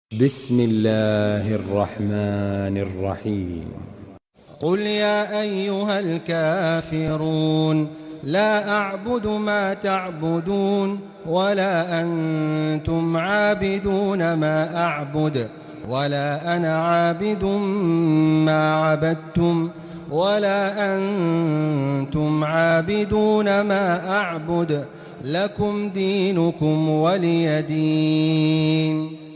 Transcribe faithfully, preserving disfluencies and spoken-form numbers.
بسم الله الرحمن الرحيم. قل يا أيها الكافرون لا أعبد ما تعبدون ولا أنتم عابدون ما أعبد ولا أنا عابد ما عبدتم ولا أنتم عابدون ما أعبد لكم دينكم ولي دين.